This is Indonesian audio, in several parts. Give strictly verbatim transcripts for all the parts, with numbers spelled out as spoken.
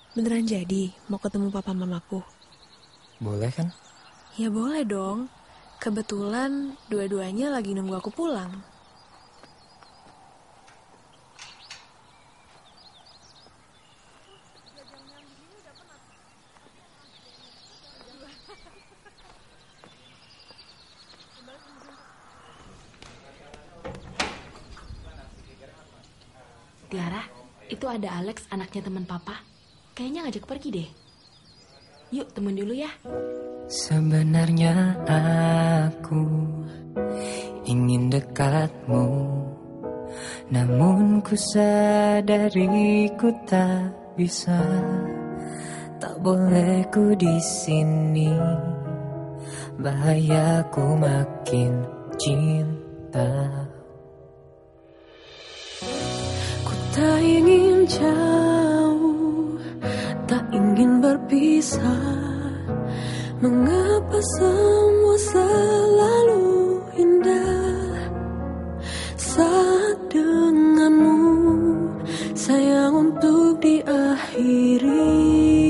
Beneran jadi mau ketemu papa mamaku? Boleh kan? Ya boleh dong. Kebetulan dua-duanya lagi nunggu aku pulang. Tiara, itu ada Alex, anaknya teman papa. Kayaknya ngajak pergi deh. Yuk, temen dulu ya. Sebenarnya aku ingin dekatmu, namun ku sadari ku tak bisa. Tak boleh ku di sini, bahaya ku makin cinta. Ku tak ingin jauh, tak ingin berpisah. Mengapa semua selalu indah saat denganmu, sayang, untuk diakhiri.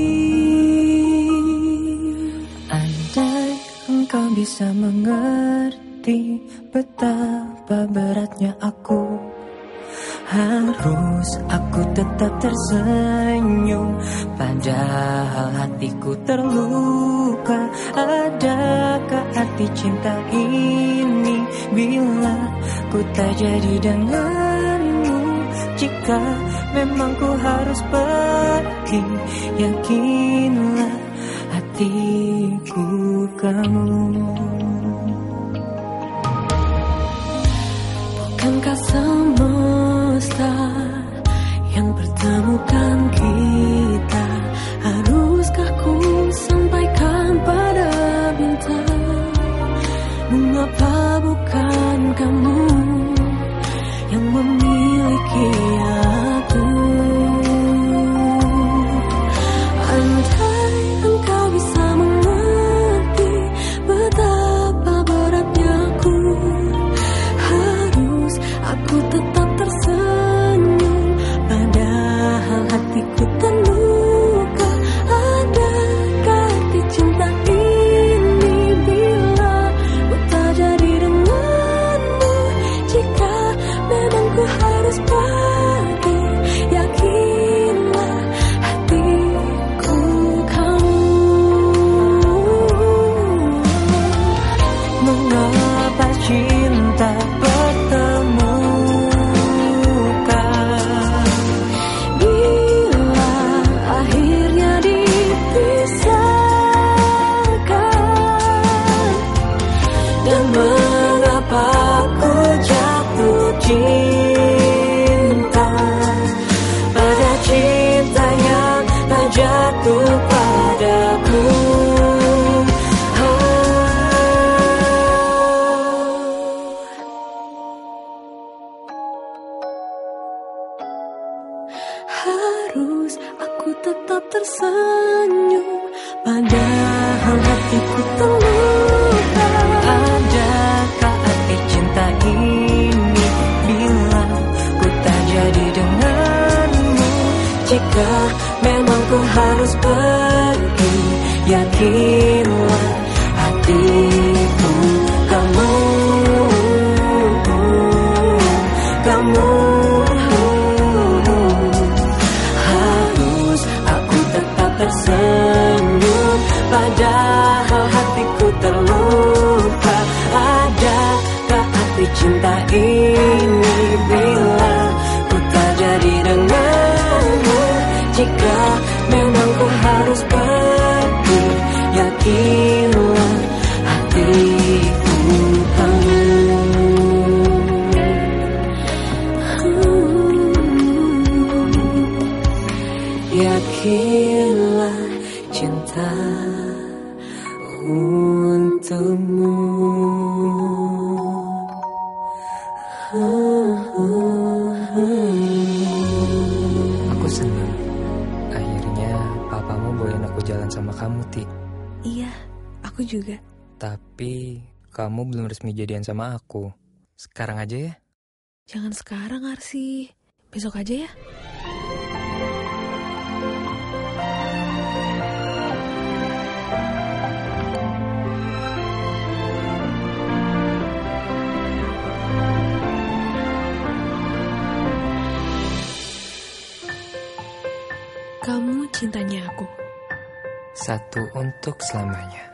Andai engkau bisa mengerti betapa beratnya aku, harus aku tetap tersenyum, padahal hatiku terluka. Adakah arti cinta ini bila ku tak jadi denganmu? Jika memang ku harus pergi, yakinlah hatiku kamu. Bukankah semesta yang pertemukan kita? Haruskah ku sampaikan pada bintang? Mengapa bukan kamu yang memiliki aku? Andai engkau bisa mengerti betapa beratnya aku, harus aku tetap tersenyum, padahal hatiku terluka. Adakah arti cinta ini bila ku tak jadi denganmu? Jika memang ku harus pergi, yakinlah hatiku kamu. Mengapa cinta pertemukan bila akhirnya dipisahkan? dan mengapa ku jatuh cinta pada cinta yang tak jatuh padaku? Harus aku tetap tersenyum, padahal hatiku terluka. Adakah arti cinta ini bila ku tak jadi denganmu? Jika memang ku harus pergi, yakinlah hatiku kamu. Kamu harus aku tetap tersenyum, padahal hatiku terluka. Adakah arti cinta ini bila ku tak jadi denganmu? Jika memang ku harus pergi, yakinlah hatiku kamu. Yakinlah cinta untukmu. Aku senang akhirnya papamu bolehin aku jalan sama kamu, Ti. Iya, aku juga. Tapi kamu belum resmi jadian sama aku. Sekarang aja ya. Jangan sekarang, Arsi. Besok aja ya. Kamu cintanya aku. Satu untuk selamanya.